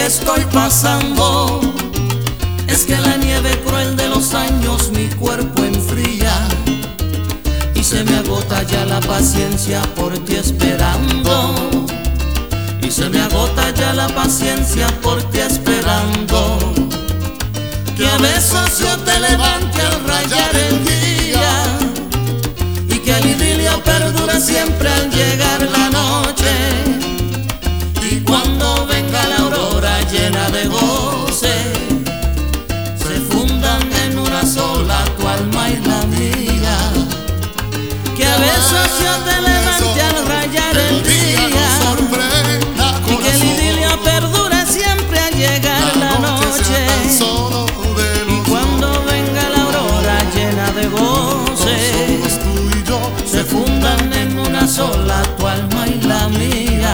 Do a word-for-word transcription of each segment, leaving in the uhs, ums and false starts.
estoy pasando es que la nieve cruel de los años mi cuerpo enfría y se me agota ya la paciencia por ti esperando. Y se me agota ya la paciencia por ti esperando. Que a veces yo te levante al rayar el día y que el idilio perdure siempre al llegar la noche. Y cuando venga la aurora llena de goce, se fundan en una sola tu alma y la mía. Que a veces yo te levante al rayar el día y que el idilio perdure siempre al llegar la noche. Y cuando venga la aurora llena de goce, se fundan en una sola tu alma y la mía.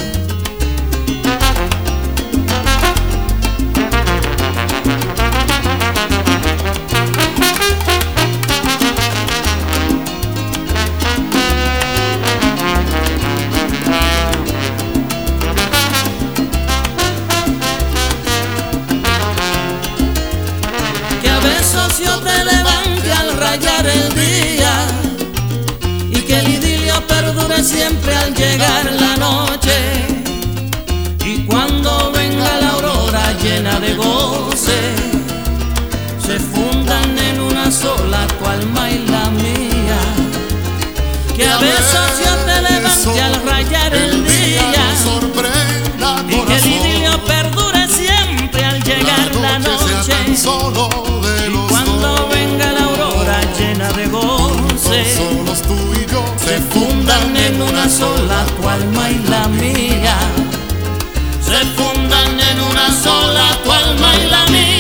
Yo te levante al rayar el día y que el idilio perdure siempre al llegar la noche. Y cuando venga la aurora llena de goce, se fundan en una sola tu alma y la mía. Que a veces yo te levante al rayar el día y que el idilio perdure siempre al llegar la noche. Y cuando venga la aurora llena de goce, se fundan en una sola tu alma y la mía. Se fundan en una sola tu alma y la mía.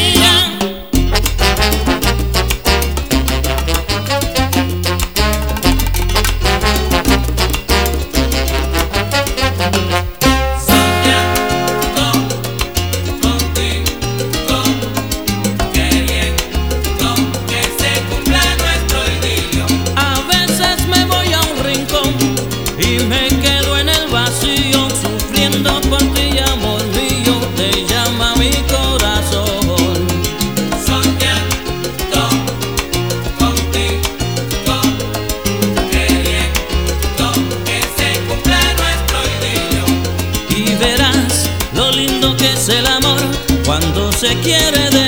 Y me quedo en el vacío sufriendo por ti, amor mío, te llama mi corazón. Soñando contigo, queriendo que se cumpla nuestro idilio. Y verás lo lindo que es el amor cuando se quiere de